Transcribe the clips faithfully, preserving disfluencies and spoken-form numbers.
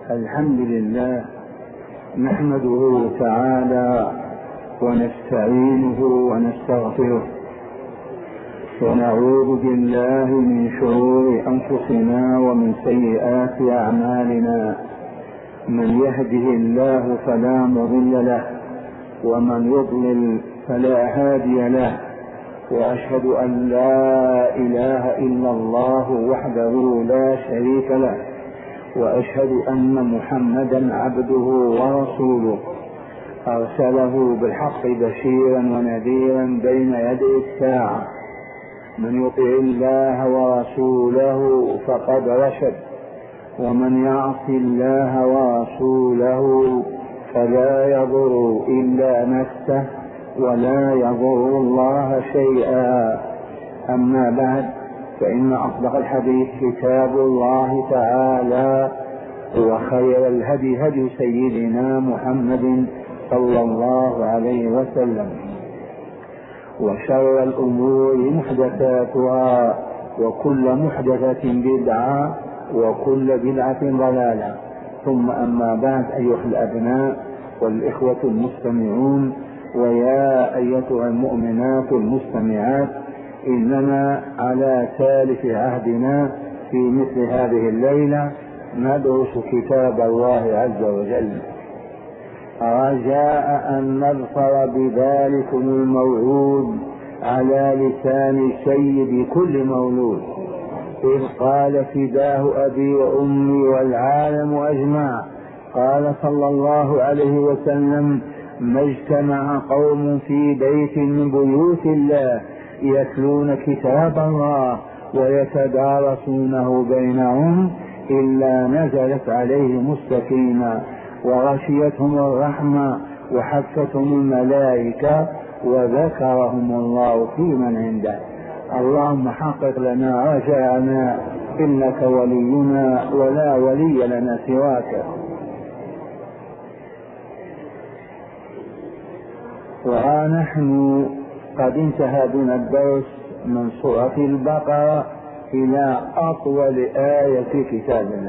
الحمد لله نحمده تعالى ونستعينه ونستغفره ونعوذ بالله من شرور أنفسنا ومن سيئات أعمالنا. من يهده الله فلا مضل له ومن يضلل فلا هادي له، وأشهد أن لا إله إلا الله وحده لا شريك له، وأشهد أن محمدا عبده ورسوله أرسله بالحق بشيرا ونذيرا بين يدي الساعة. من يطع الله ورسوله فقد رشد، ومن يعص الله ورسوله فلا يضر إلا نفسه ولا يضر الله شيئا. أما بعد، فإن أصدق الحديث كتاب الله تعالى، وخير الهدي هدي سيدنا محمد صلى الله عليه وسلم، وشر الأمور محدثاتها، وكل محدثة بدعة، وكل بدعة ضلالة. ثم أما بعد، أيها الأبناء والإخوة المستمعون، ويا أيتها المؤمنات المستمعات، إننا على ثالث عهدنا في مثل هذه الليلة ندرس كتاب الله عز وجل، رجاء أن نظفر بذلكم الموعود على لسان سيد كل مولود، إذ قال فداه أبي وأمي والعالم أجمع، قال صلى الله عليه وسلم: ما اجتمع قوم في بيت من بيوت الله يتلون كتاب الله ويتدارسونه بينهم إلا نزلت عليهم السكينة وغشيتهم الرحمة وحفتهم الملائكة وذكرهم الله في من عنده. اللهم حقق لنا رجاءنا، إنك ولينا ولا ولي لنا سواك. وها نحن قد انتهى بنا الدرس من سورة البقرة إلى أطول آية في كتاب الله.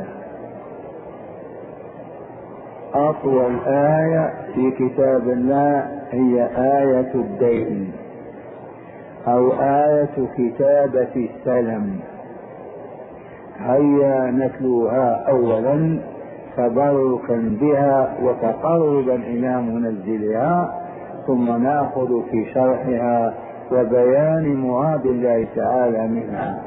أطول آية في كتاب الله هي آية الدين، أو آية كتابة السلم. هيا نتلوها أولا تبركا بها وتقربا إلى منزلها، ثم نأخذ في شرحها وبيان مراد الله تعالى منها.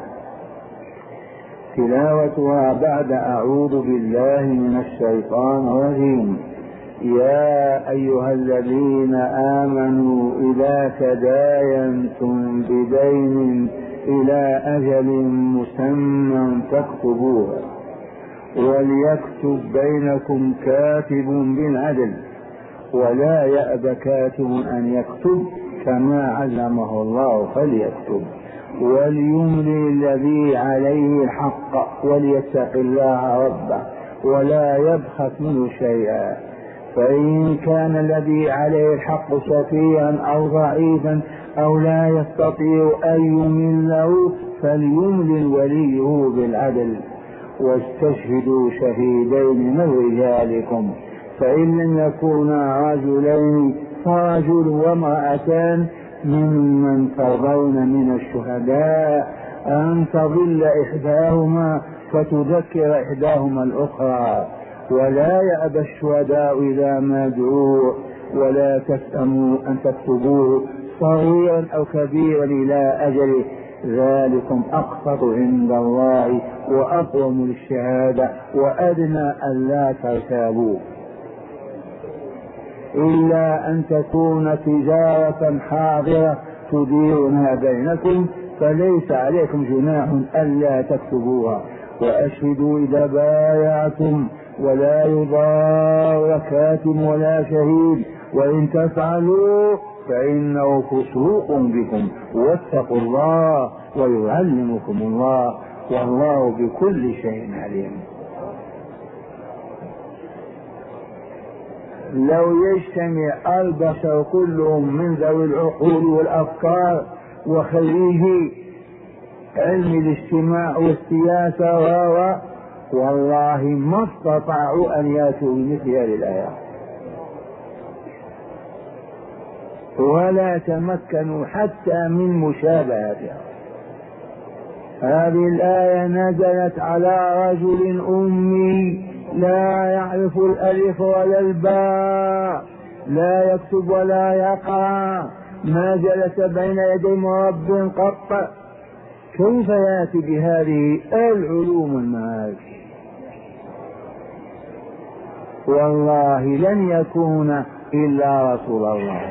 تلاوتها بعد أعوذ بالله من الشيطان الرجيم. يا أيها الذين آمنوا إذا تداينتم بدين إلى أجل مسمى فاكتبوه، وليكتب بينكم كاتب بالعدل، ولا يأب كاتب أن يكتب كما علمه الله فليكتب، وليملي الذي عليه الحق وليتق الله ربه ولا يبخس منه شيئا، فإن كان الذي عليه الحق سفيها أو ضعيفا أو لا يستطيع أن يمله فليملل وليه بالعدل، واستشهدوا شهيدين من رجالكم، فإن لم يكونا رجلين فرجل وامرأتان ممن ترضون من الشهداء أن تضل إحداهما فتذكر إحداهما الأخرى، ولا يأبى الشهداء إذا ما دعوا، ولا تسأموا أن تكتبوه صغيرا أو كبيرا إلى أجله، ذلكم أقسط عند الله وأقوم للشهادة وأدنى ألا ترتابوا، إلا أن تكون تجارة حاضرة تديرونها بينكم فليس عليكم جناح ألا تكتبوها، وأشهدوا إذا بايعتم، ولا يضار كاتب ولا شهيد، وإن تفعلوا فإنه فسوق بكم، واتقوا الله ويعلمكم الله، والله بكل شيء عليم. لو يجتمع البشر كلهم من ذوي العقول والأفكار وخريجي علم الاجتماع والسياسة والله ما استطاعوا أن يأتوا بمثل هذه الآية ولا تمكنوا حتى من مشابهتها. هذه الآية نزلت على رجل أمي لا يعرف الألف ولا الباء، لا يكتب ولا يقرأ، ما جلس بين يدي مرب قط، كيف يأتي بهذه العلوم المعارف؟ والله لن يكون إلا رسول الله.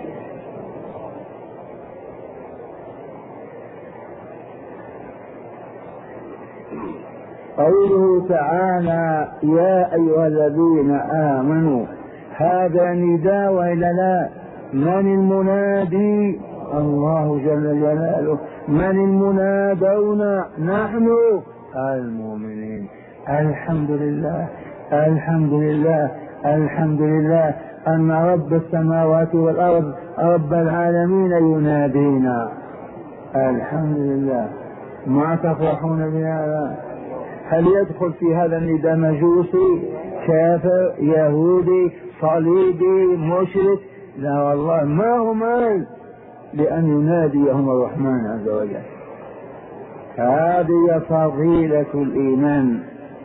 قوله تعالى يا أيها الذين آمنوا، هذا نداء وإلا لا؟ من المنادي؟ الله جل جلاله. من المنادون؟ نحن المؤمنين. الحمد لله الحمد لله الحمد لله أن رب السماوات والأرض رب العالمين ينادينا. الحمد لله. ما تفرحون بهذا؟ هل يدخل في هذا النداء مجوسي كافر يهودي صليبي مشرك؟ لا والله، ما هم أهل لأن يناديهم الرحمن عز وجل. هذه فضيلة الإيمان.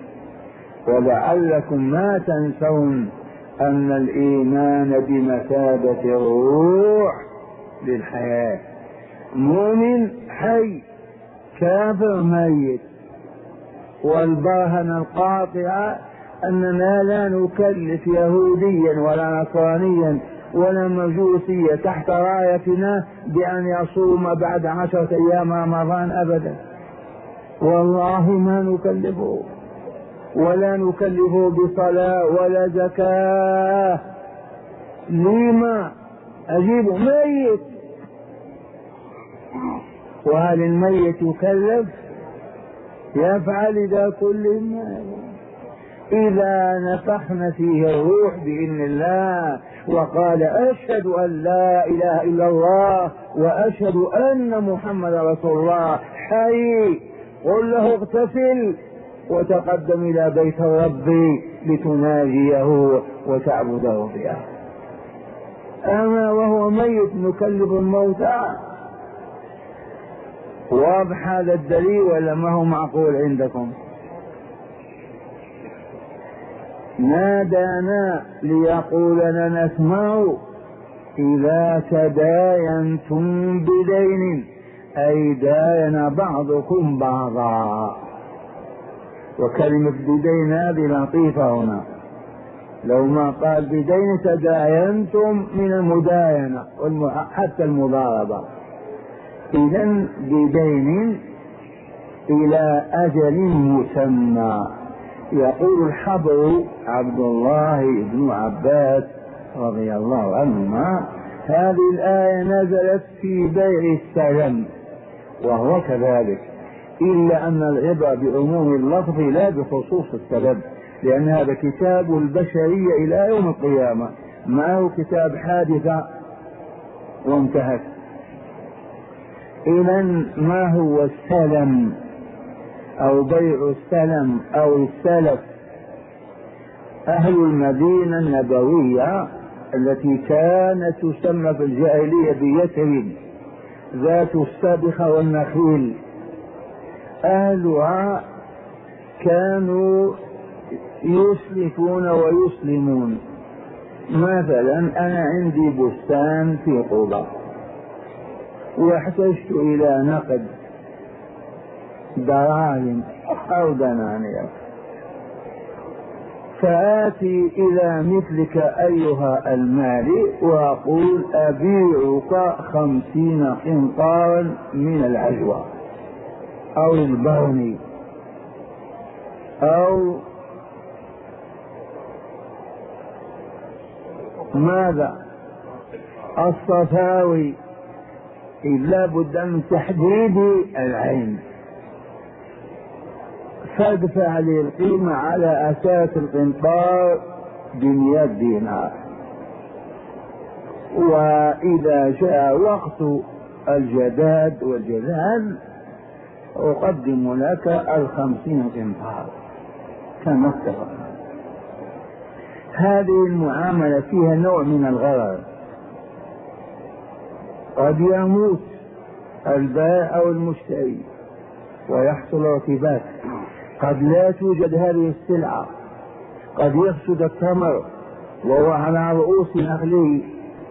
ولعلكم ما تنسون أن الإيمان بمثابة الروح للحياة. مؤمن حي، كافر ميت. والبرهنة القاطعة أننا لا نكلف يهوديا ولا نصرانيا ولا مجوسيا تحت رايتنا بأن يصوم بعد عشرة أيام رمضان أبدا، والله ما نكلفه، ولا نكلفه بصلاة ولا زكاة. لما؟ أجيب ميت. وهل الميت يكلف؟ يفعل إذا كل ما إذا نفخنا فيه الروح بإذن الله وقال أشهد أن لا إله إلا الله وأشهد أن محمد رسول الله حي، قل له اغتسل وتقدم إلى بيت الرب لتناجيه وتعبده بها. أما وهو ميت نكلف الموتى. واضح هذا الدليل ولا ما هو معقول عندكم؟ نادانا ليقول لنا اسمعوا إذا تداينتم بدين، أي داين بعضكم بعضا. وكلمة بدين هذه لطيفة هنا، لو ما قال بدين تداينتم من المداينة حتى المضاربة. إذن بدين إلى أجل مسمى. يقول الحبر عبد الله بن عباس رضي الله عنهما هذه الآية نزلت في بيع السلم وهو كذلك، إلا أن العبرة بعموم اللفظ لا بخصوص السبب، لأن هذا كتاب البشرية إلى يوم القيامة، ما هو كتاب حادثة وانتهت. إذن ما هو السلم أو بيع السلم أو السلف؟ أهل المدينة النبوية التي كانت تسمى في الجاهلية بيثرب ذات السبخة والنخيل، أهلها كانوا يسلفون ويسلمون. مثلا أنا عندي بستان في قبة واحتجت إلى نقد دراهم أو دنانير، فآتي إلى مثلك أيها المالي وأقول أبيعك خمسين قنطارا من العجوة أو البرني أو ماذا الصفاوي، إلا بد من تحديد العين، فادفع لي القيمة على أساس القنطار بمئة دينار، وإذا جاء وقت الجداد والجذاب أقدم لك الخمسين قنطار. كما اتفق. هذه المعاملة فيها نوع من الغرر، قد يموت البائع أو المشتري ويحصل ارتباك، قد لا توجد هذه السلعة، قد يفسد التمر وهو على رؤوس نخله،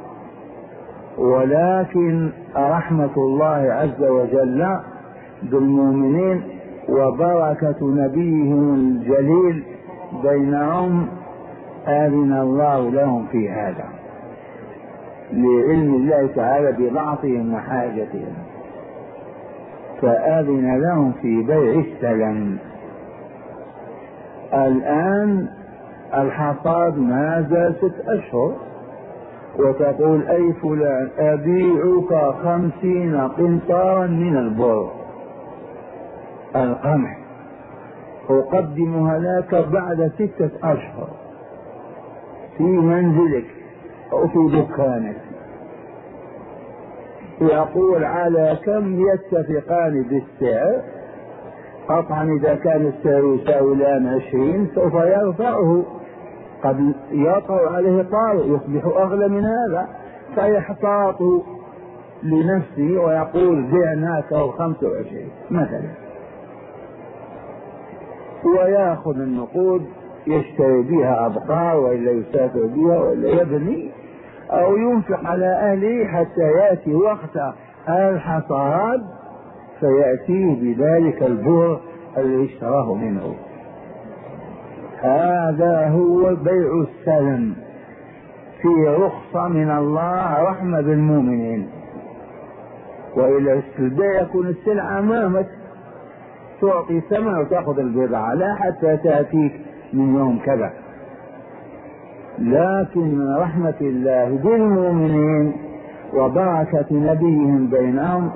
ولكن رحمة الله عز وجل بالمؤمنين وبركة نبيهم الجليل بينهم آذن الله لهم في هذا لعلم الله تعالى بضعفهم وحاجتهم، فآذن لهم في بيع السلم. الآن الحصاد ما زال ست أشهر، وتقول أي فلان أبيعك خمسين قنطارا من البر القمح أقدمها لك بعد ستة أشهر في منزلك أو في دكانك. يقول على كم يتفقان بالسعر؟ قطعا إذا كان السعر يساوي الآن عشرين سوف يرفعه، قد يطر عليه طارئ يصبح أغلى من هذا، فيحتاط لنفسه ويقول بعناك أو خمسة وعشرين مثلا، ويأخذ النقود يشتري بها أبقار وإلا يسافر بها وإلا يبني أو ينفق على أهله حتى يأتي وقت الحصاد فيأتيه بذلك البر الذي اشتراه منه. هذا هو بيع السلم في رخصة من الله رحمة بالمؤمنين، وإلى البيع يكون السلعة أمامك تعطي ثمن وتأخذ البضاعة لا حتى تأتيك من يوم كذا. لكن من رحمة الله بالمؤمنين وبركة نبيهم بينهم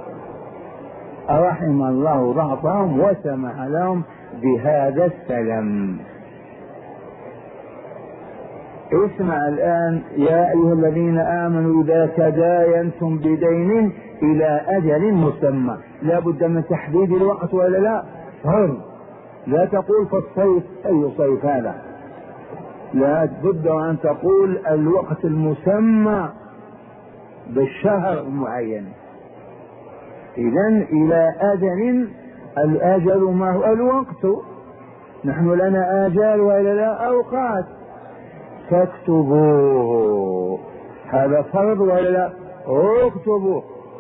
رحم الله ضعفهم وسمح لهم بهذا السلم. اسمع الآن يا أيها الذين آمنوا إذا تداينتم بدين إلى أجل مسمى، لا بد من تحديد الوقت ولا لا؟ فرض، لا تقول في الصيف أي صيف هذا، لا بد أن تقول الوقت المسمى بالشهر المعين. إذن إلى أجل، الأجل ما هو الوقت، نحن لنا آجال وإلا لا أوقات، فاكتبوه، هذا فرض ولا لا؟ اكتبوه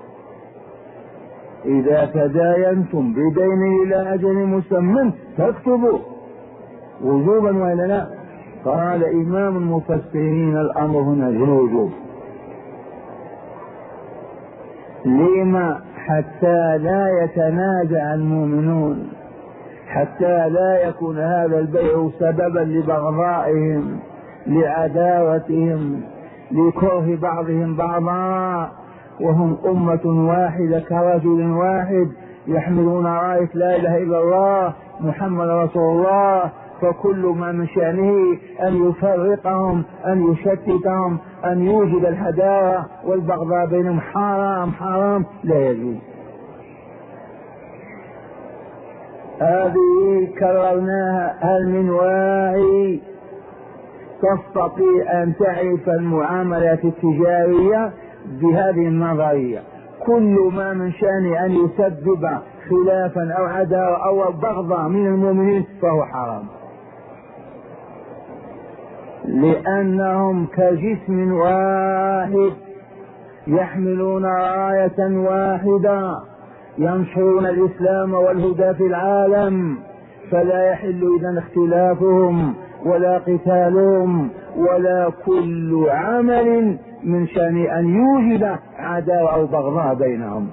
إذا تداينتم بدين إلى أجل مسمى فاكتبوه وجوبا ولا لا؟ قال إمام المفسرين الأمر هنا الوجوب. لما؟ حتى لا يتنازع المؤمنون، حتى لا يكون هذا البيع سببا لبغضائهم، لعداوتهم، لكره بعضهم بعضا، وهم أمة واحدة كرجل واحد يحملون راية لا إله إلا الله محمد رسول الله، فكل ما من شأنه أن يفرقهم، أن يشتتهم، أن يوجد الحداوة والبغضاء بينهم. حرام حرام لا يجوز. هذه كررناها، هل من واعي تستطيع أن تعرف المعاملات التجارية بهذه النظرية؟ كل ما من شأن أن يسبب خلافا أو عداوة أو بغضا من المؤمنين فهو حرام، لأنهم كجسم واحد يحملون راية واحدة ينشرون الإسلام والهدى في العالم، فلا يحل إذن اختلافهم ولا قتالهم ولا كل عمل من شأن أن يوجد عداوة أو بغضاء بينهم.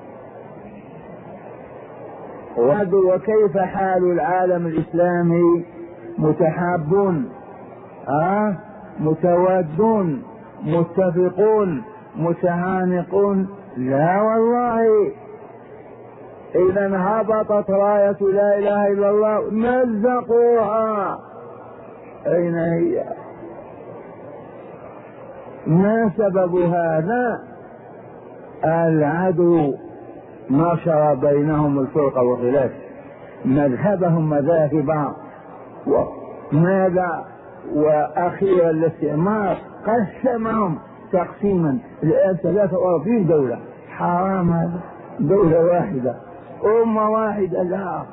وكيف حال العالم الإسلامي؟ متحابون، آه متوادون، متفقون، متعانقون؟ لا والله. إذا هبطت راية لا إله إلا الله مزقوها. أين هي؟ ما سبب هذا؟ العدو نشر بينهم الفرقة والخلاف، مذهبهم مذاهب وماذا وأخيرا الاستعمار قسمهم تقسيما. الآن ثلاثة وأربعين دولة. حرام هذا، دولة واحدة أمة واحدة. لا.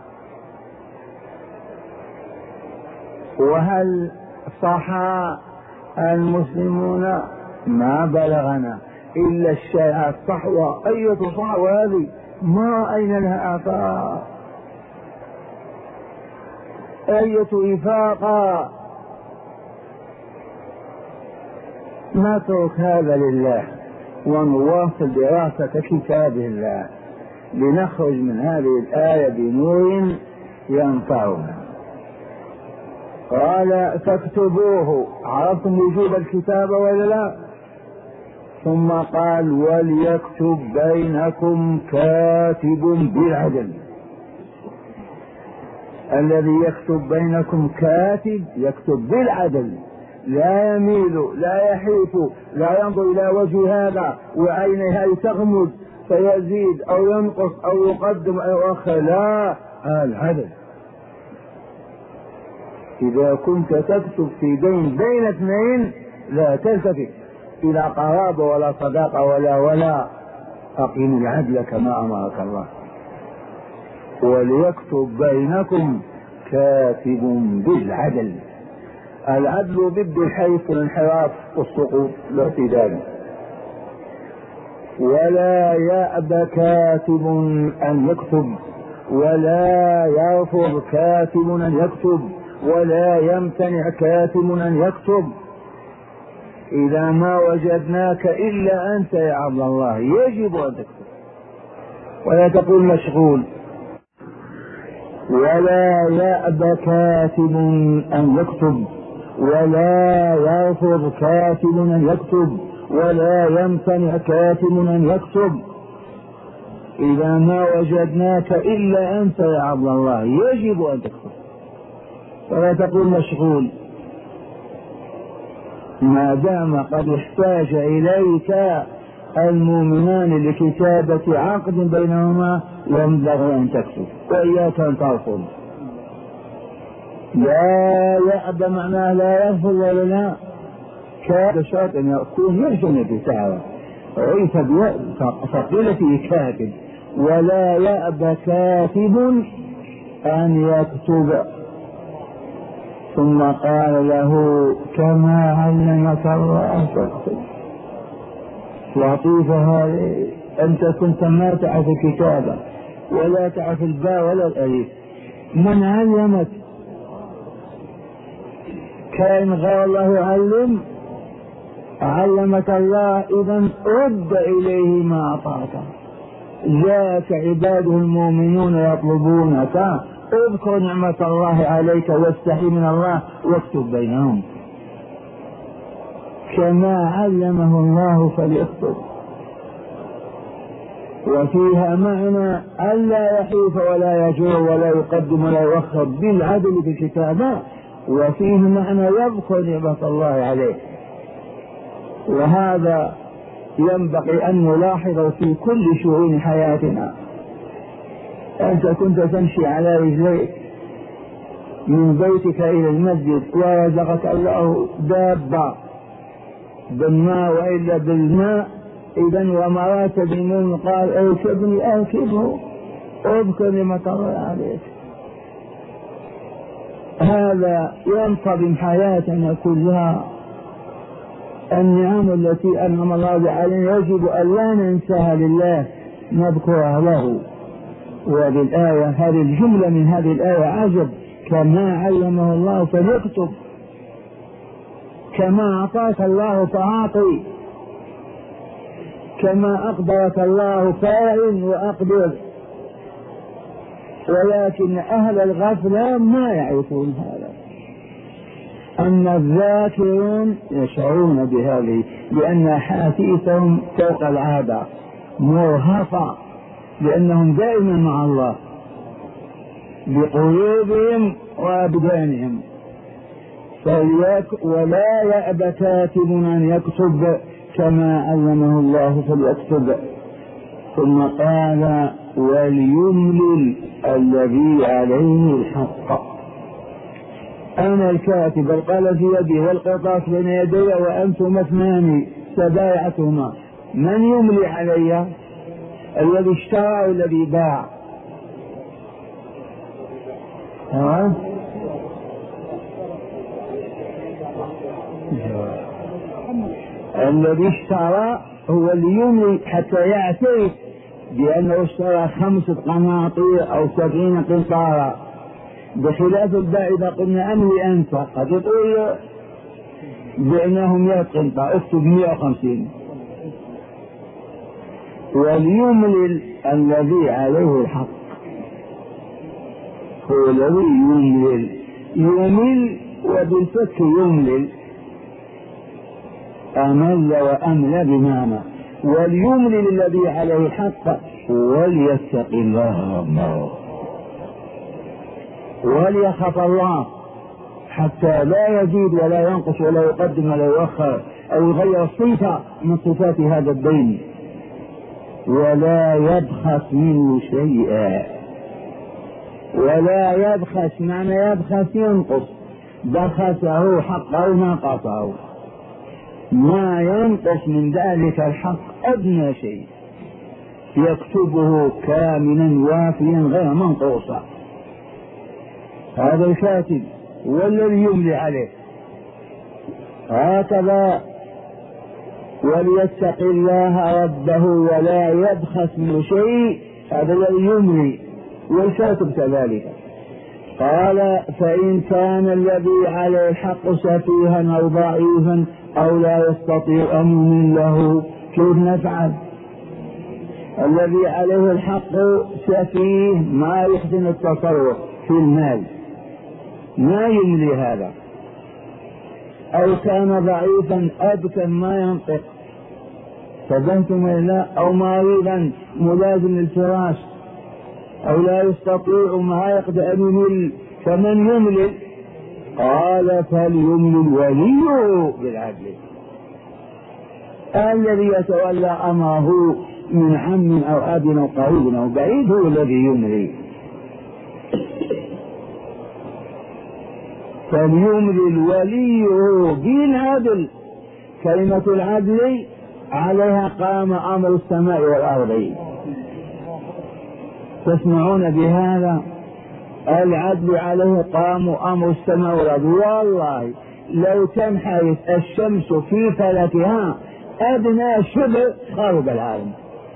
وهل صح المسلمون؟ ما بلغنا إلا الشيعة الصحوة. أية صحوة هذه؟ ما أين لها آثار؟ أية وفاقة؟ نترك هذا لله ونواصل دراسة كتاب الله لنخرج من هذه الآية بنور ينفعنا. قال فاكتبوه. عرفتم وجوب الكتابة ولا لا؟ ثم قال وليكتب بينكم كاتب بالعدل. الذي يكتب بينكم كاتب يكتب بالعدل، لا يميل، لا يحيف، لا ينظر إلى وجه هذا وعينه هذه تغمض فيزيد أو ينقص أو يقدم أو يؤخر. لا، العدل. إذا كنت تكتب في دين بين اثنين لا تلتفت إلى قرابة ولا صداقة ولا ولا أقيم العدل كما أمرك الله. وليكتب بينكم كاتب بالعدل. العدل ضد الحيف والانحراف والسقوط والاعتدال. ولا يأبى كاتب أن يكتب، ولا يرفض كاتب أن يكتب، ولا يمتنع كاتب أن يكتب. إذا ما وجدناك إلا أنت يا عبد الله يجب أن تكتب، ولا تقول مشغول. ولا يأبى كاتب أن يكتب، ولا يرفض كاتب أن يكتب، ولا يمتنع كاتب أن يكتب. إذا ما وجدناك إلا أنت يا عبد الله يجب أن تكتب، ولا تقول مشغول. ما دام قد احتاج إليك المؤمنان لكتابة عقد بينهما ينبغي أن تكتب، وإياك أن ترفض. لا يأبى معناه لا يرفض ولا لا. كاتب شرط أن يكون يرجم الكتابة، وليس فقيل فيه كاتب. ولا يأبى كاتب أن يكتب. ثم قال له كما علمك الله تكتب. لطيفة هذه. أنت كنت ما تعرف الكتابة ولا تعرف الباء ولا الألف، من علمك؟ كان غير الله يعلم؟ علمك الله. إذا رد إليه ما أعطاك. جاءك عباده المؤمنون يطلبونك، اذكر نعمة الله عليك واستحي من الله واكتب بينهم. كما علمه الله فليكتب. وفيها معنى ألا يحيف ولا يجور ولا يقدم ولا يؤخر بالعدل في الكتابة، وفيه معنى يذكر نعمة الله عليه. وهذا ينبغي أن نلاحظه في كل شؤون حياتنا. أنت كنت تمشي على رجليك من بيتك إلى المسجد ورزقك الله دابة بالماء وإلا بالماء، إذن ومرات بالماء قال أركبني أركبه، اذكر نعمة الله عليك. هذا ينتظم حياتنا كلها. النعم التي أنعم الله علينا يجب أن لا ننساها لله، نذكرها له. وبالآية هذه الجملة من هذه الآية عجب. كما علمه الله فليكتب. كما أعطاك الله فأعطي، كما أقدرك الله فاعل وأقدر. ولكن أهل الغفلة ما يعرفون هذا. أما الذاكرون يشعرون بهذه، لأن حاسيسهم فوق العادة مرهفة، لأنهم دائما مع الله بقلوبهم وأبدانهم. ولا يأبى كاتب أن يكتب كما علمه الله فليكتب. ثم قال وليملل الذي عليه الحق. أنا الكاتب القلم في يدي والقرطاس بين يدي وأنتم اثنان تبايعتهما، من يملي علي؟ الذي اشترى والذي باع؟ ها؟ الذي اشترى هو اللي يملي حتى يعترف بأنه اشترى خمسة قناطير أو سبعين قنطارا، بخلاف البائع إذا قلنا أملي أنت قد يقول بعناه مئة قنطار اكتب مئة وخمسين. وليملل الذي عليه الحق، هو الذي يملل، يمل وبالفك يملل، أمل وأمل بمعنى. وليملل الذي عليه الحق وليتق الله ربه وليخاف الله، حتى لا يزيد ولا ينقص ولا يقدم ولا يؤخر أو يغير صفة من صفات هذا الدين، ولا يبخس منه شيئا. ولا يبخس معنى يبخس ينقص، بخسه حقه نقصه، ما ينقص من ذلك الحق أدنى شيء، يكتبه كاملا وافيا غير منقوصا. هذا الكاتب والذي يملي عليه هكذا. وليتق الله ربه ولا يبخس من شيء، هذا الذي يملي، والكاتب كذلك. قال فإن كان الذي عليه الحق سفيها أو ضعيفا أو لا يستطيع أن يمل له، كيف نفعل؟ الذي عليه الحق سفيه ما يحسن التصرف في المال، ما يملي هذا. أو كان ضعيفا أبكا ما ينطق، فدمتم إلى أو مريضا ملازم للفراش، أو لا يستطيع ما يقدر أن يمل، فمن يملل؟ قال فليملل وليه بالعدل، الذي يتولى أمره من عم أو أب أو قريب أو بعيد هو الذي يملي. فليملل وليه بالعدل. كلمة العدل عليها قام أمر السماء والأرض، تسمعون بهذا؟ العدل عليه قام أمر السماء والأرض. والله لو تنحرف الشمس في فلكها أدنى شبه خرب العالم.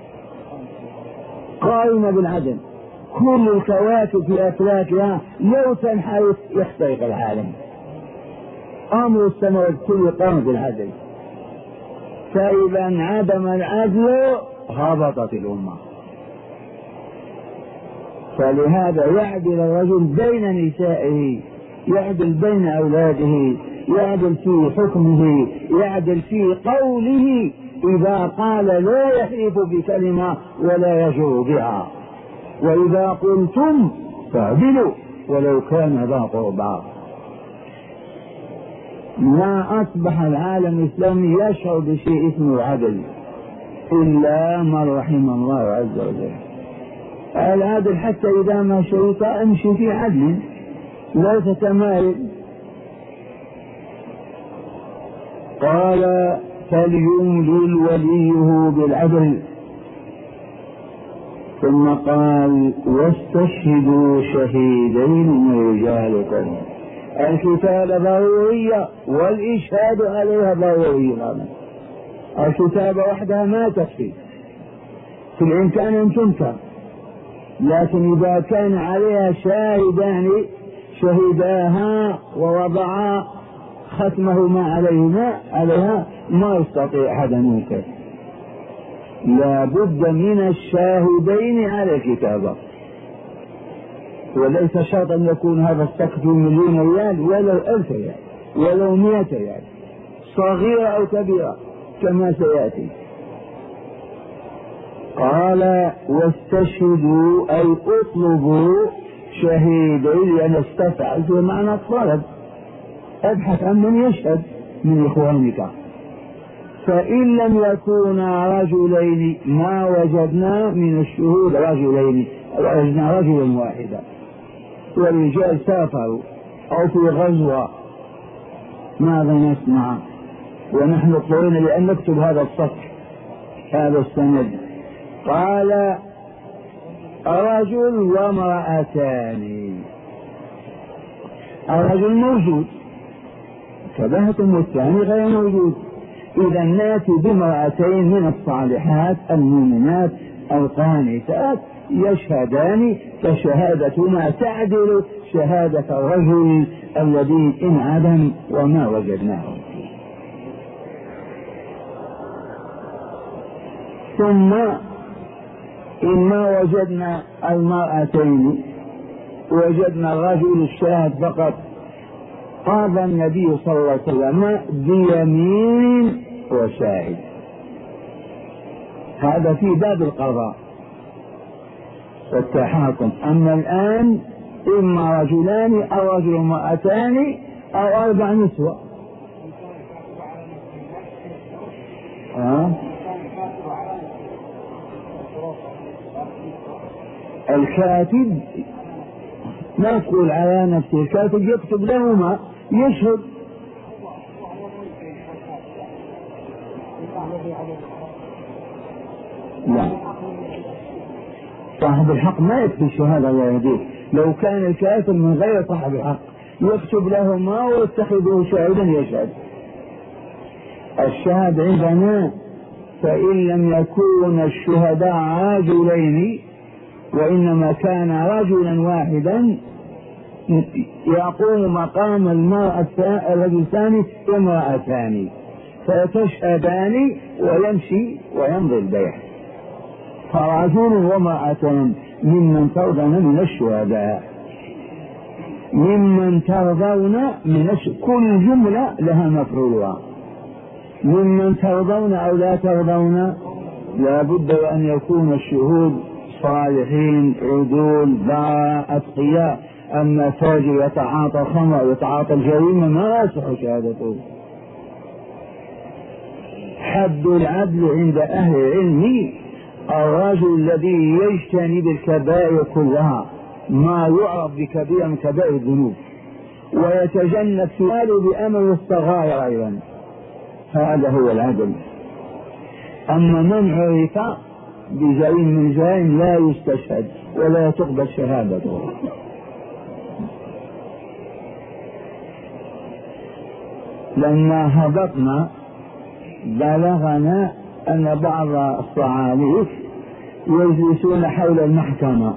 قائمة بالعدل، كل الكواكب في أفلاكها لو تنحرف يخترق العالم. أمر السماء كل قام بالعدل، فإذا انعدم العدل هبطت الأمة. فلهذا يعدل الرجل بين نسائه، يعدل بين أولاده، يعدل في حكمه، يعدل في قوله، إذا قال لا يحلف بكلمة ولا يجر بها، وإذا قلتم فاعدلوا ولو كان ذا قربى. ما أصبح العالم الإسلامي يشعر بشيء اسمه العدل إلا من رحم الله عز وجل. العدل حتى إذا ما شئت امشي في عدل لا تتمايل. قال فليملل وليه بالعدل، ثم قال واستشهدوا شهيدين من رجالكم. الكتابة ضرورية والإشهاد عليها ضروري. الكتابة وحدها ما تكفي، في الإمكان أن تنكر، لكن إذا كان عليها شاهدان شهداها ووضعا ختمهما عليهما عليها ما يستطيع أحد أن ينكر. لا بد من الشاهدين على الكتابة، وليس شرط أن يكون هذا السقف مليون ريال ولو ألف ريال ولو مئة ريال، صغيرة أو كبيرة كما سيأتي. قال واستشهدوا أي اطلبوا شهيدين، لأن استفعل في معنى الطلب، ابحث عن من يشهد من إخوانك. فإن لم يكونا رجلين ما وجدنا من الشهود رجلين، وجدنا رجلا واحدا، والرجال سافروا أو في غزوة، ماذا نسمع؟ ونحن اضطرينا لأن نكتب هذا السطر، هذا السند. قال رجل وامرأتان. الرجل موجود شبهتم، والثاني غير موجود. إذا ناتي بامرأتين من الصالحات المؤمنات القانتات يشهدان، فشهادتنا تعدل شهادة الرجل الذي انعدم وما وجدناه. ثم إما وجدنا المرأتين وجدنا الرجل الشاهد فقط، قال النبي صلى الله عليه وسلم بيمين وشاهد. هذا في باب القضاء والتحاكم. أما الآن إما رجلان أو رجل وامرأتان أو أربع نسوة. أه؟ الكاتب ما تقول على نفسه، الكاتب يكتب لهما يشهد. لا، صاحب الحق ما يكتب شهادة الله يهديه. لو كان الكاتب من غير صاحب الحق يكتب لهما ويتخذه شاهدا يشهد. الشاهد عندنا فإن لم يكون الشهداء رجلين وإنما كان رجلا واحدا يقوم مقام المرأة الرجل الثاني امرأتان، فتشهدان ويمشي ويمضي البيع. فرجل وامرأتان ممن ترضون من الشهداء، ممن ترضون من الشهداء، كل جملة لها مفعولها. ممن ترضون أو لا ترضون، لا بد أن يكون الشهود صالحين عدول ضاء أتقياء. أما تاجر يتعاطى الخمر ويتعاطى الجريمة ما يصح شهادته. حد العدل عند أهل العلم الرجل الذي يجتنب الكبائر كلها، ما يعرف بكبير من كبائر الذنوب، ويتجنب سؤاله بأمر الصغائر أيضا، هذا هو العدل. أما من عرف بجريم من جرائم لا يستشهد ولا تقبل شهادته. لما هبطنا بلغنا أن بعض الصعاليك يجلسون حول المحكمة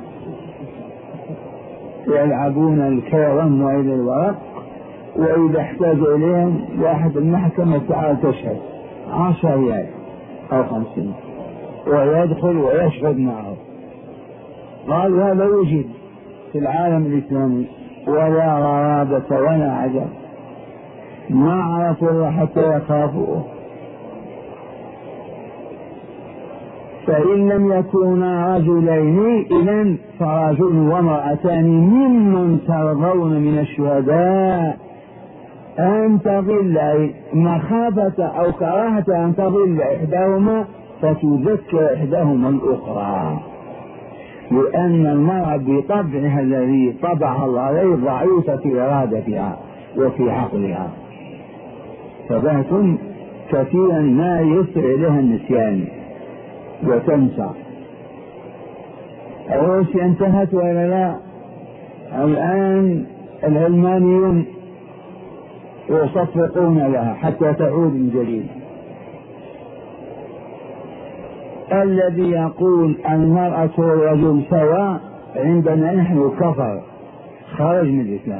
يلعبون الكرم وإلى الورق، وإذا احتاج إليهم واحد المحكمة تعال تشهد عشر ريال أو خمسين، ويدخل ويشهد معه. قالوا هذا يوجد في العالم الإسلامي ولا غرابة ولا عجب، ما عرفوا الله حتى يخافوه. فإن لم يكونا رجلين إذن فرجل وامرأتان ممن ترضون من الشهداء أن تضل، مخافة أو كراهة أن تضل إحداهما فتذكر إحداهما الأخرى، لأن المرأة بطبعها الذي طبعها الله عليه ضعيفة في إرادتها وفي عقلها، فبات كثيرا ما يسرع لها النسيان وتنسى. روسيا انتهت ولا لا؟ الآن العلمانيون يصفقون لها حتى تعود من جديد. الذي يقول المرأة والرجل سواء عندنا نحن كفر، خرج من الإسلام.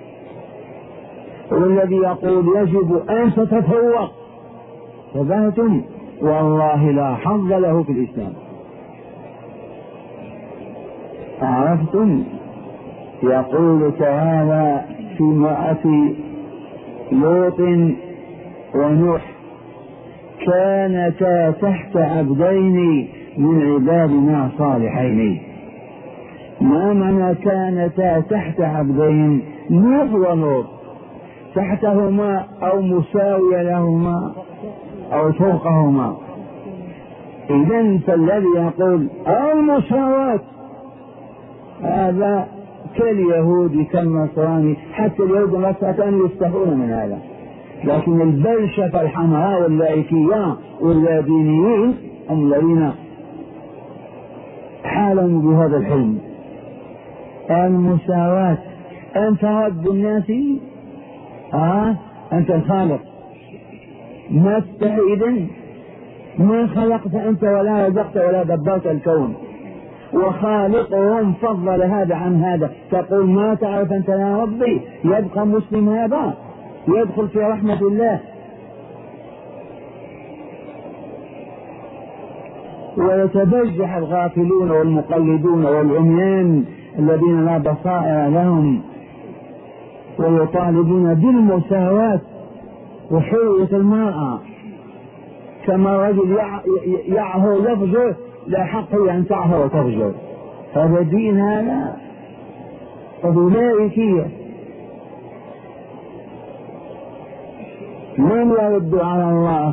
والذي يقول يجب أن تتفوق فبهتم، والله لا حظ له في الإسلام. عرفتم؟ يقول تعالى في امرأة لوط ونوح كانتا تحت عبدين من عبادنا صالحين. ما معنى كانتا تحت عبدين؟ نوح ولوط تحتهما أو مساوية لهما أو فوقهما. إذن فالذي يقول المساواة هذا كاليهود كالنصراني، حتى اليهود والنصارى كانوا يستحون من هذا، لكن البلشفة الحمراء واللائكية واللادينيين هم الذين حالموا بهذا الحلم. المساواة، أنت رب الناس، آه أنت الخالق، ما تستحي إذن، ما خلقت أنت ولا رزقت ولا دبرت الكون، وخالقهم فضل هذا عن هذا، تقول ما تعرف أنت يا ربي؟ يبقى مسلم هذا يدخل في رحمة الله. ويتبجح الغافلون والمقلدون والعميان الذين لا بصائر لهم، ويطالبون بالمساواة وحرية المرأة، كما رجل يعهو لفظه لا حق أن تعهو وتفجر، هذا دين، هذا أولئكية. من يرد على الله؟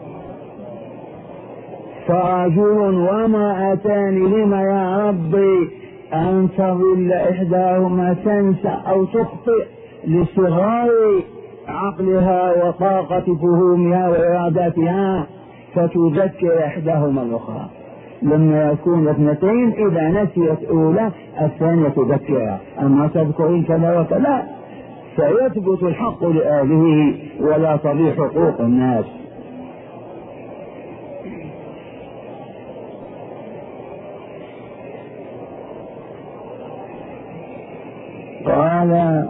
فرجل وامرأتان، لما يا ربي أن تضل إحداهما تنسى أو تخطئ لصغار عقلها وطاقة فهومها وإراداتها، فتذكر إحداهما الأخرى. لما يكون اثنتين إذا نسيت أولى الثانية تذكرها، أما تذكرين كذا وكذا فيثبت الحق لأهله ولا تضيع حقوق الناس. قال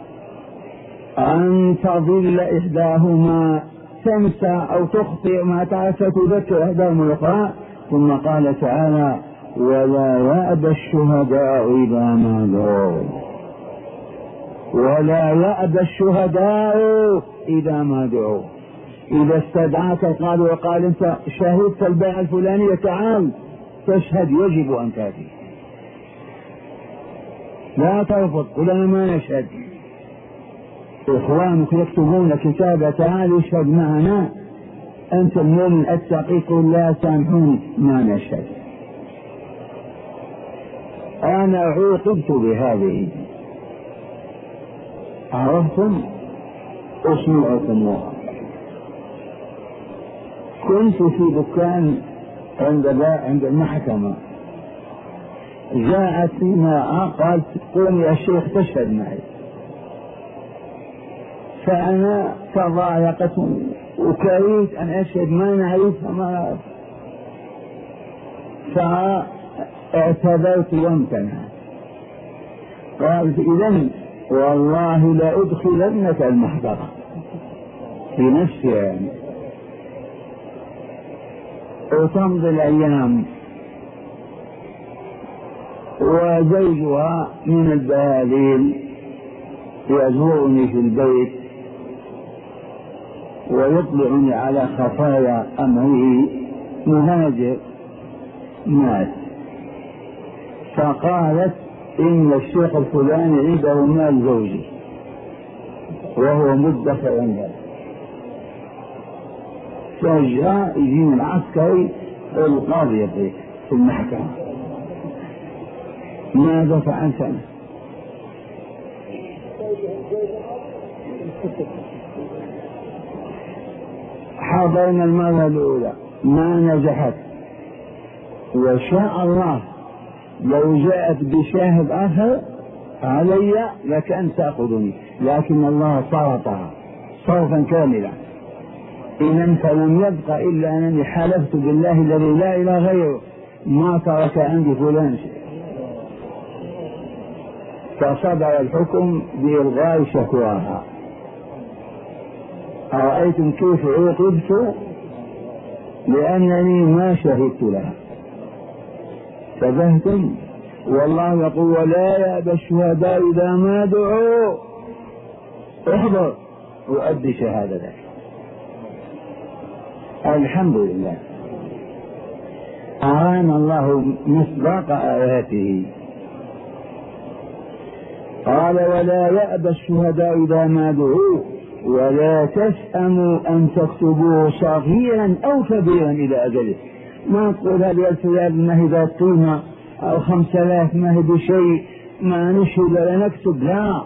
أن تضل إحداهما تنسى أو تخطئ ما تعرف تذكر إحداهما الأخرى. ثم قال تعالى ولا يأبى الشهداء إذا ما دعوا، ولا يأبى الشهداء إذا ما دعوا. إذا استدعاك قال وقال أنت شهدت البيعة الفلانية تعال تشهد، يجب أن تأتي، لا ترفض قل أنا ما نشهد. إخوانك يكتبون كتابة تعال اشهد معنا، أنت المؤمن التقي قل لا سامحوني ما نشهد. أنا عوقبت بهذه، عرفتم؟ أسمعكم. كنت في دكان عند عند المحكمة، جاءت امرأة قالت قوم يا شيخ تشهد معي، فأنا تضايقت وكرهت أن أشهد ما نعرفها ما فاعتذرت وامتنعت. قالت إذن والله لا أدخلنك المحضرة في نفسي يعني. وتمضي الأيام وزوجها من البهاليل يزورني في البيت ويطلعني على خفايا أمره، مهاجر مات، فقالت إن الشيخ الفلاني عنده مال زوجي وهو مدخر عنده، فجاء يجيني العسكري القاضي في المحكمة ماذا فعلت أنا؟ حضرنا المرة الأولى ما نجحت، وشاء الله لو جاءت بشاهد آخر علي لكأن تأخذني، لكن الله صرفها صرفا كاملا. إذا فلم يبق إلا أنني حلفت بالله الذي لا إله غيره ما ترك عندي فلان شيء، فصدر الحكم بإلغاء شكواها. أرأيتم كيف عوقبت؟ لأنني ما شهدت لها. فذهتم والله يقول ولا يأبى الشهداء إذا ما دعوا، احضر وأدي شهادتك. الحمد لله أرانا الله مصداق آياته. قال ولا يأبى الشهداء إذا ما دعوا ولا تسأموا أن تكتبوه صغيرا أو كبيرا إلى أجله. ما تقول هذه الثياب ما هي ذات قيمة أو خمس آلاف ما هي بشيء، ما نشهد ولا نكتب، لا.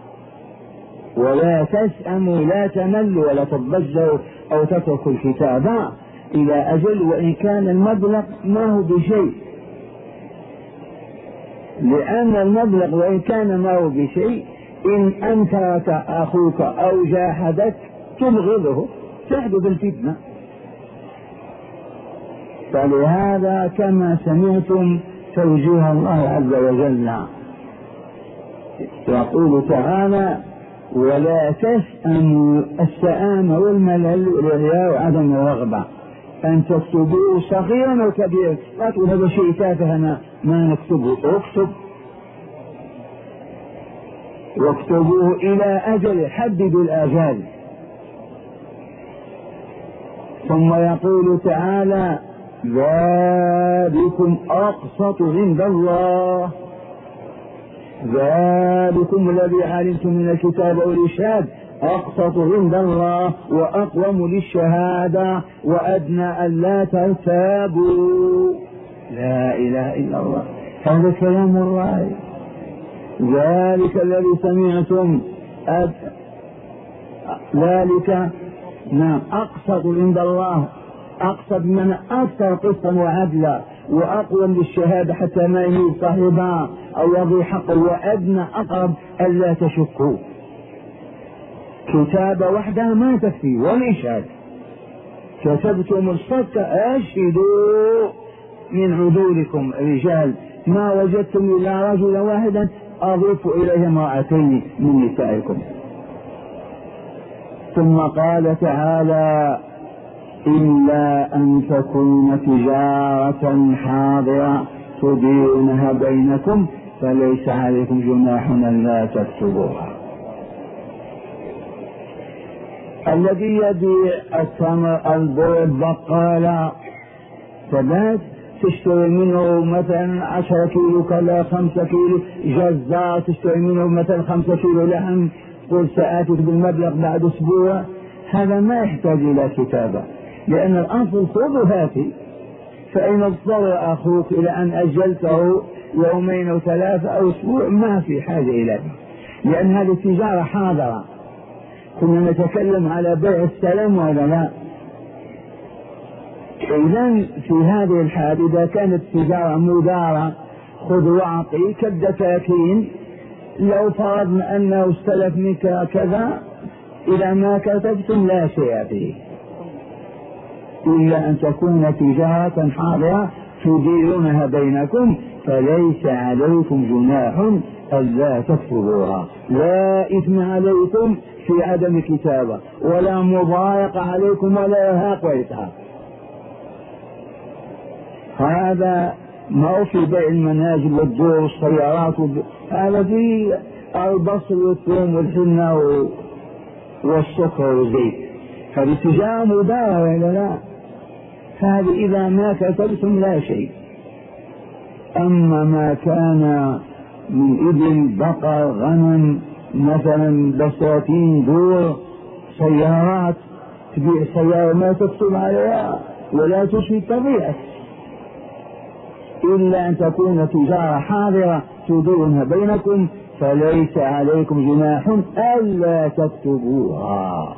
ولا تسأموا، لا تملوا ولا تضجروا أو تتركوا الكتابة إلى أجل وإن كان المبلغ ما هو بشيء، لأن المبلغ وإن كان ما هو بشيء إن أنكرك أخوك أو جاحدك تبغضه تحدث الفتنة. فلهذا كما سمعتم توجيه الله عز وجل يقول تعالى: ولا تسأموا. السآم والملل والرياء وعدم الرغبة أن تكتبوه صغيرا أو كبيرا. لا تقول هذا شيء تافه أنا ما نكتبه، اكتب واكتبوه إلى أجل، حددوا الآجال. ثم يقول تعالى: ذلكم أقسط عند الله. ذلكم الذي علمتم من الكتاب والإرشاد أقسط عند الله وأقوم للشهادة وأدنى ألا ترتابوا. لا إله إلا الله، هذا كلام الله. ذلك الذي سمعتم أد... ذلك نعم أقسط عند الله، أقسط من أكثر قسطا وعدلا وأقوم للشهادة حتى ما يميل صاحبها أو يضي حقه، وأدنى أقرب ألا تشكوا. كتابة وحدها ما تكفي والإشهاد. كتبتم الصدق أشهدوا من عدولكم رجال، ما وجدتم إلا رجلا واحدا أضيفوا إليه امرأتين من نسائكم. ثم قال تعالى: إلا أن تكون تجارة حاضرة تديرونها بينكم فليس عليكم جناح ألا تكتبوها. الذي يبيع التمر البر البقالة ثبات تشتري منه مثلا عشرة كيلو كلا خمسة كيلو، جزار تشتري منه مثلا خمسة كيلو لحم، قل سآتيك بالمبلغ بعد أسبوع، هذا ما يحتاج إلى كتابة، لأن الأصل خذ هاتي. فإن اضطر أخوك إلى أن أجلته يومين أو ثلاثة أو أسبوع ما في حاجة إليه، لأن هذه التجارة حاضرة. كنا نتكلم على بيع السلام ولا لا؟ إذن في هذه الحالة إذا كانت التجارة مدارة خذ واعطي كالدكاكين، لو فرضنا أنه استلف منك كذا إذا ما كتبتم لا شيء فيه، إلا أن تكون تجارة حاضرة تديرونها بينكم فليس عليكم جناح ألا تكتبوها. لا إثم عليكم في عدم كتابة ولا مضايقة عليكم ولا إرهاق وإتعاب. هذا ما هو في بيع المنازل والدور والسيارات، هذا في البصل والثوم والحنة والسكر والزيت، هذه تجارة مدارة ولا لا؟ هذه إذا ما كتبتم لا شيء. أما ما كان من إبل بقر غنم مثلا بساتين دور سيارات، تبيع سيارة ما تكتب عليها ولا تشفي طبيعة، إلا أن تكون تجارة حاضرة تديرونها بينكم فليس عليكم جناح ألا تكتبوها.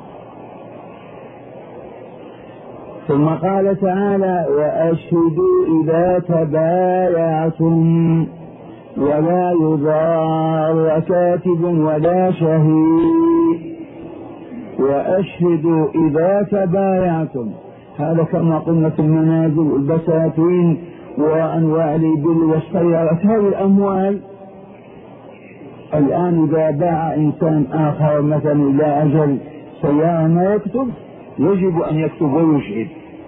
ثم قال تعالى: وأشهدوا إذا تبايعتم ولا يضار كاتب ولا شهيد. وأشهدوا إذا تبايعتم، هذا كما قلنا في المنازل والبساتين وأنواع الإبل والسيارات، هذه الأموال. الآن إذا باع إنسان آخر مثلا إلى أجل سيارة ما يكتب، يجب أن يكتب ويشهد.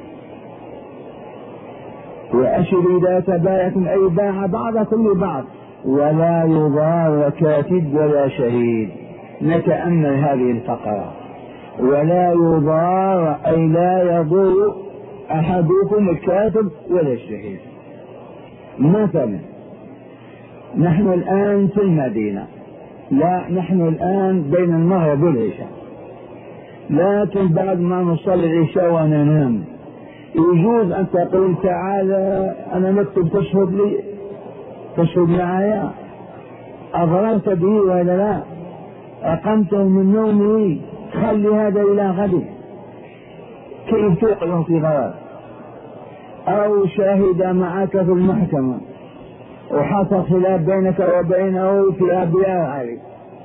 وأشهد إذا تبايعتم أي باع بعضكم لبعض ولا يضار كاتب ولا شهيد. نتأمل هذه الفقرة: ولا يضار أي لا يضر أحدكم الكاتب ولا الشهيد. مثلا نحن الآن في المدينة، لا نحن الآن بين المغرب والعشاء، لكن بعد ما نصلي العشاء وننام يجوز أن تقول تعالى أنا نكتب تشهد لي، تشهد معايا، أضررت به ولا لا؟ أقمته من نومه، خلي هذا إلى غد، كيف توقعه في غرار؟ أو شاهد معك في المحكمة وحصل خلاف بينك وبينه في أبياء عليك،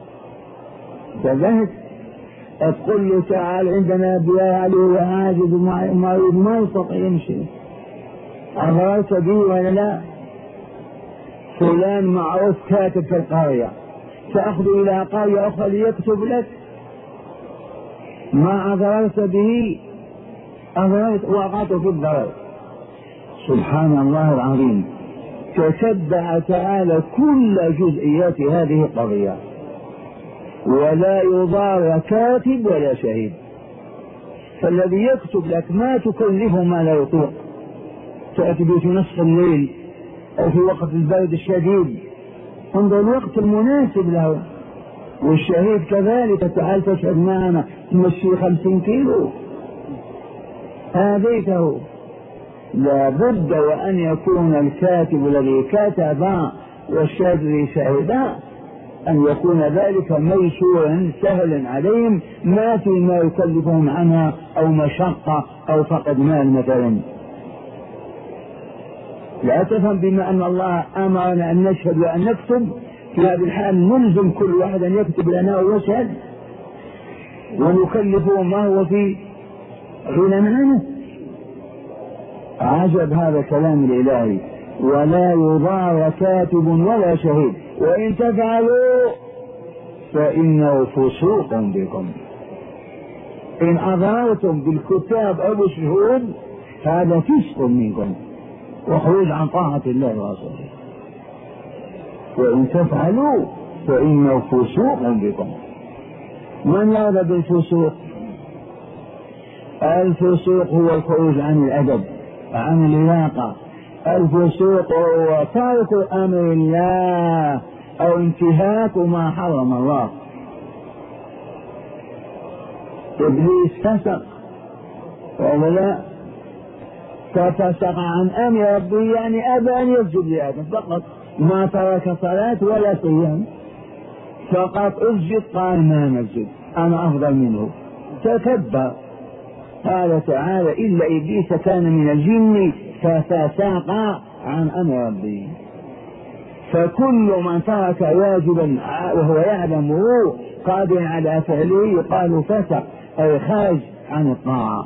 فذهب تقول له تعال عندنا أبياء عليه وعاجز ومريض ما يستطيع يمشي، أضررت به ولا لا؟ فلان معروف كاتب في القرية، تأخذ إلى قرية أخرى ليكتب لك، ما أضررت به، أضررت وقعت في الضرر. سبحان الله العظيم، تتبع تعالى كل جزئيات هذه القضية، ولا يضار كاتب ولا شهيد. فالذي يكتب لك ما تكلفه ما لا يطيق، تأتي به في نصف الليل أو في وقت البرد الشديد، انظر الوقت المناسب له. والشهيد كذلك، تعال تشهد معنا تمشي خمسين كيلو هديته. لا بد وأن يكون الكاتب الذي كتب والشاهد الذي شهد أن يكون ذلك ميسورا سهلا عليهم، ما في ما يكلفهم عنها أو مشقة أو فقد مال مثلا. لا تفهم بما أن الله أمرنا أن نشهد وأن نكتب، في هذه الحال نلزم كل واحد أن يكتب لنا ويشهد ونكلفه ما هو في غنى عنه. عجب هذا كلام الإلهي، ولا يضار كاتب ولا شهيد وإن تفعلوا فإنه فسوق بكم. إن أضررتم بالكتاب أو بالشهود هذا فسق منكم وخروج عن طاعة الله ورسوله، وإن تفعلوا فإنه فسوق بكم. من يرضى بالفسوق؟ الفسوق هو الخروج عن الأدب، عن اللياقة. الفسوق هو ترك أمر الله أو انتهاك ما حرم الله. إبليس فسق ولا لا؟ ففسق عن أمر ربه، يعني أبى أن يسجد لآدم فقط، ما ترك صلاة ولا صيام، فقط اسجد، قال ما نسجد أنا أفضل منه، تكبر. قال تعالى إلا إبليس كان من الجن ففسق عن أمر ربه. فكل من ترك واجبا وهو يعلمه قادر على فعله يقال فسق، أي خارج عن الطاعة.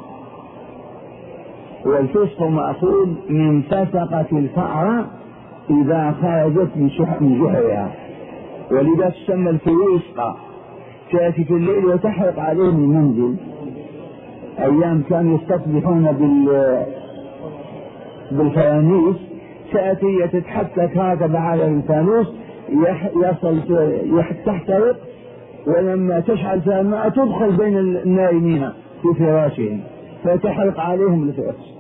والفسق مأخوذ من فسقة الفأرة إذا خرجت من جحرها، ولذا تسمى الفوسقة. تأتي في الليل وتحرق عليهم المنزل. أيام كانوا يستصبحون بال بالفوانيس، تأتي تتحكك هكذا على الفانوس يصل تحترق، ولما تشعل فيها الماء تدخل بين النائمين في فراشهم فتحرق عليهم الفرش.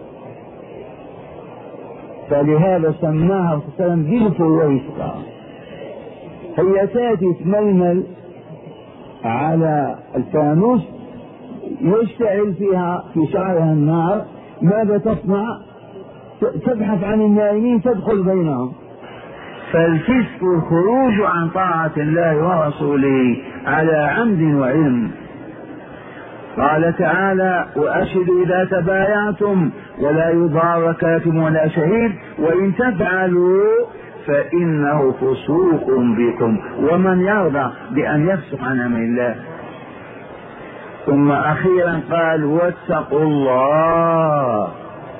فلهذا سماها صلى الله عليه وسلم بالفويسقة. هي تأتي تململ على الفانوس يشتعل فيها في شعرها النار، ماذا تصنع؟ تبحث عن النائمين تدخل بينهم. فالفسق الخروج عن طاعة الله ورسوله على عمد وعلم. قال تعالى وأشهدوا إذا تبايعتم ولا يضار كاتب ولا شهيد وإن تفعلوا فإنه فسوق بكم. ومن يرضى بأن يفسق عن أمر الله؟ ثم أخيرا قال واتقوا الله.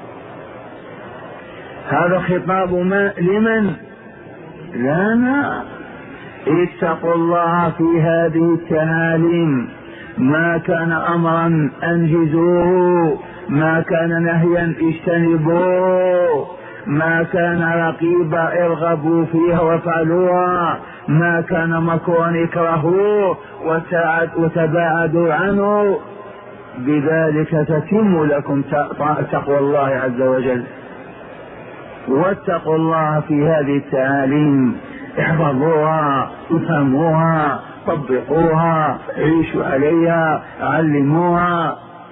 هذا خطاب ما لمن؟ لنا. اتقوا الله في هذه التعاليم، ما كان أمرا أنجزوه، ما كان نهيا اجتنبوه، ما كان رقيبا ارغبوا فيها وافعلوها، ما كان مكروها اكرهوه وتباعدوا عنه. بذلك تتم لكم تقوى الله عز وجل. واتقوا الله في هذه التعاليم، احفظوها، افهموها، طبقوها، عيشوا عليها، علموها.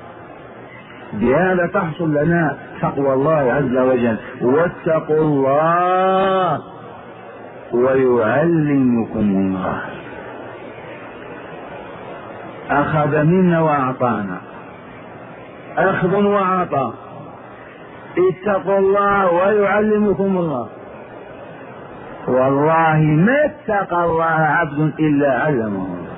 بهذا تحصل لنا تقوى الله عز وجل. واتقوا الله ويعلمكم الله. أخذ منا وأعطانا، أخذ وعطاء. اتقوا الله ويعلمكم الله. والله ما اتقى الله عبد إلا علمه الله.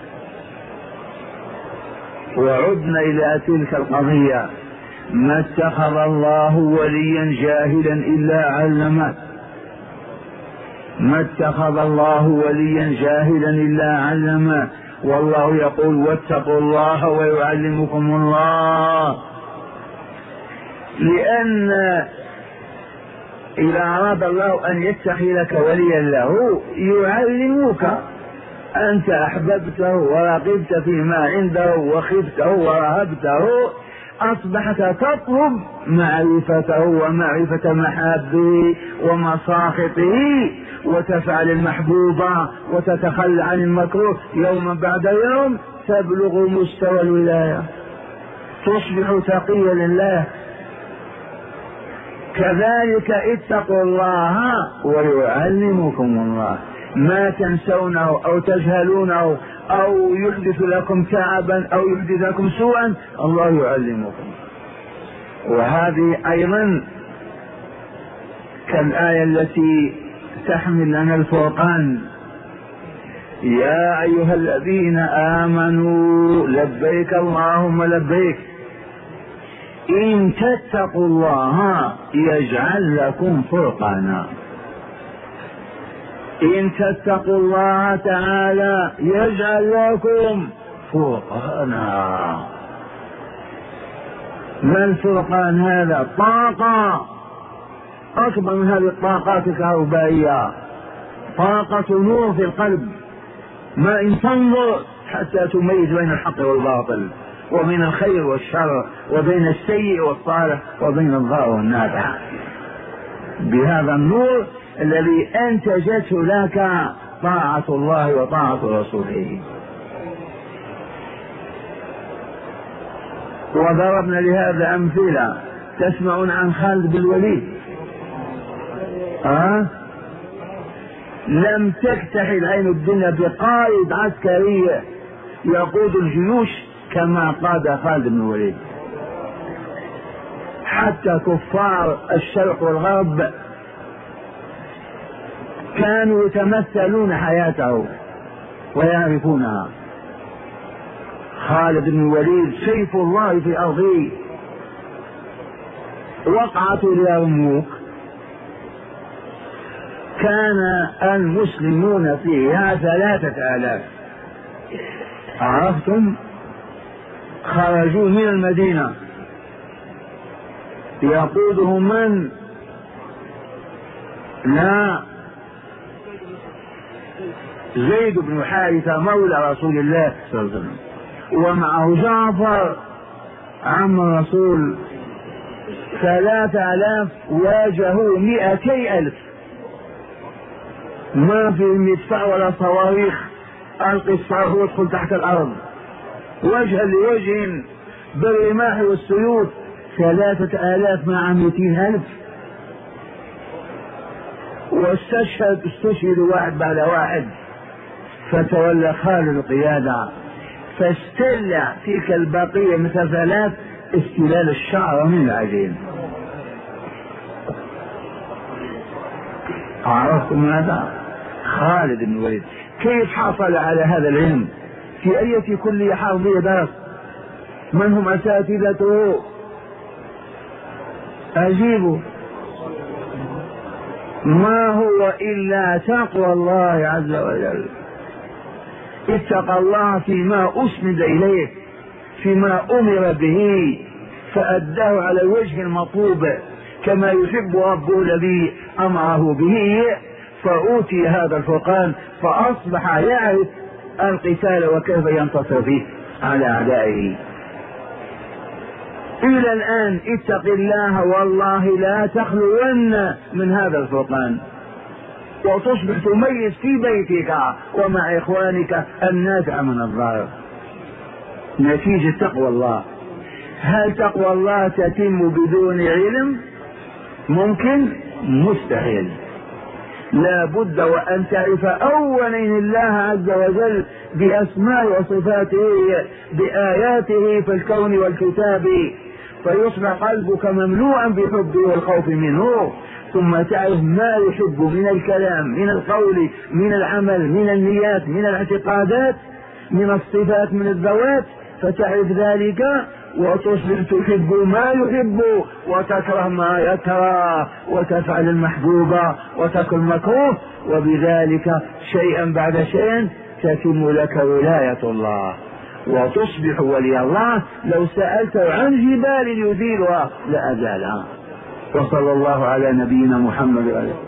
وعدنا إلى تلك القضية: ما اتخذ الله وليا جاهلا إلا علمه، ما اتخذ الله وليا جاهلا إلا علمه. والله يقول: واتقوا الله ويعلمكم الله. لأن إذا أراد الله أن يتخذك وليا له يعلمك. أنت أحببته ورغبت فيما عنده وخفته ورهبته، أصبحت تطلب معرفته ومعرفة محابه ومساخطه، وتفعل المحبوب وتتخلى عن المكروه. يوما بعد يوم تبلغ مستوى الولاية، تصبح تقيا لله. كذلك اتقوا الله ويعلمكم الله. ما تنسونه أو تجهلونه أو يحدث لكم تعبا أو يحدث لكم سوءا، الله يعلمكم. وهذه أيضا كالآية التي تحمل لنا الفرقان: يا أيها الذين آمنوا لبيك اللهم لبيك إن تتقوا الله يجعل لكم فرقانا. إن تتقوا الله تعالى يجعل لكم فرقانا. ما الفرقان هذا؟ طاقة أكبر من هذه الطاقات الكهربائية، طاقة نور في القلب. ما إن تنظر حتى تميز بين الحق والباطل، وبين الخير والشر، وبين السيء والصالح، وبين الضار والنافع، بهذا النور الذي أنتجته لك طاعة الله وطاعة رسوله. وضربنا لهذا أمثلة. تسمعون عن خالد بن الوليد؟ أه؟ لم تكتحل عين الدنيا بقائد عسكري يقود الجيوش كما قاد خالد بن الوليد. حتى كفار الشرق والغرب كانوا يتمثلون حياته ويعرفونها. خالد بن الوليد سيف الله في أرضه. وقعة اليرموك كان المسلمون فيها ثلاثة آلاف، عرفتم؟ خرجوا من المدينة يقودهم من؟ لا، زيد بن حارثة مولى رسول الله صلى الله عليه وسلم، ومعه جعفر عم الرسول. ثلاثة آلاف واجهوا مئتي ألف، ما في مدفع ولا صواريخ. ألقي الصاروخ وادخل تحت الأرض وجها لوجه بالرماح والسيوف. ثلاثة آلاف مع مئتين ألف. واستشهد استشهد واحد بعد واحد. فتولى خالد القيادة، فاستل تلك البقية مثل ثلاث استلال الشعر من العجين. عرفتم ماذا؟ خالد بن الوليد كيف حصل على هذا العلم؟ في أي كلية حربية درس؟ من هم أساتذته؟ أجيبوا. ما هو إلا تقوى الله عز وجل. اتقى الله فيما أسند إليه، فيما أمر به، فأداه على الوجه المطلوب كما يحب ربه الذي أمره به، فأوتي هذا الفرقان، فأصبح يعرف القتال وكيف ينتصر فيه على أعدائه. إلى الآن اتق الله والله لا تخلون من هذا الفرقان، وتصبح تميز في بيتك ومع إخوانك النافع من الضار، نتيجة تقوى الله. هل تقوى الله تتم بدون علم؟ ممكن؟ مستحيل. لا بد وأن تعرف أولا الله عز وجل بأسماء وصفاته بآياته في الكون والكتاب، فيصبح قلبك مملوءا بحبه والخوف منه. ثم تعرف ما يحب من الكلام، من القول، من العمل، من النيات، من الاعتقادات، من الصفات، من الذوات، فتعرف ذلك وتصبح تحب ما يحب وتكره ما يكره، وتفعل المحبوب وتكره المكروه، وبذلك شيئا بعد شيء تتم لك ولاية الله وتصبح ولي الله. لو سألته عن جبال يزيلها لأزالها. وصلى الله على نبينا محمد وعلى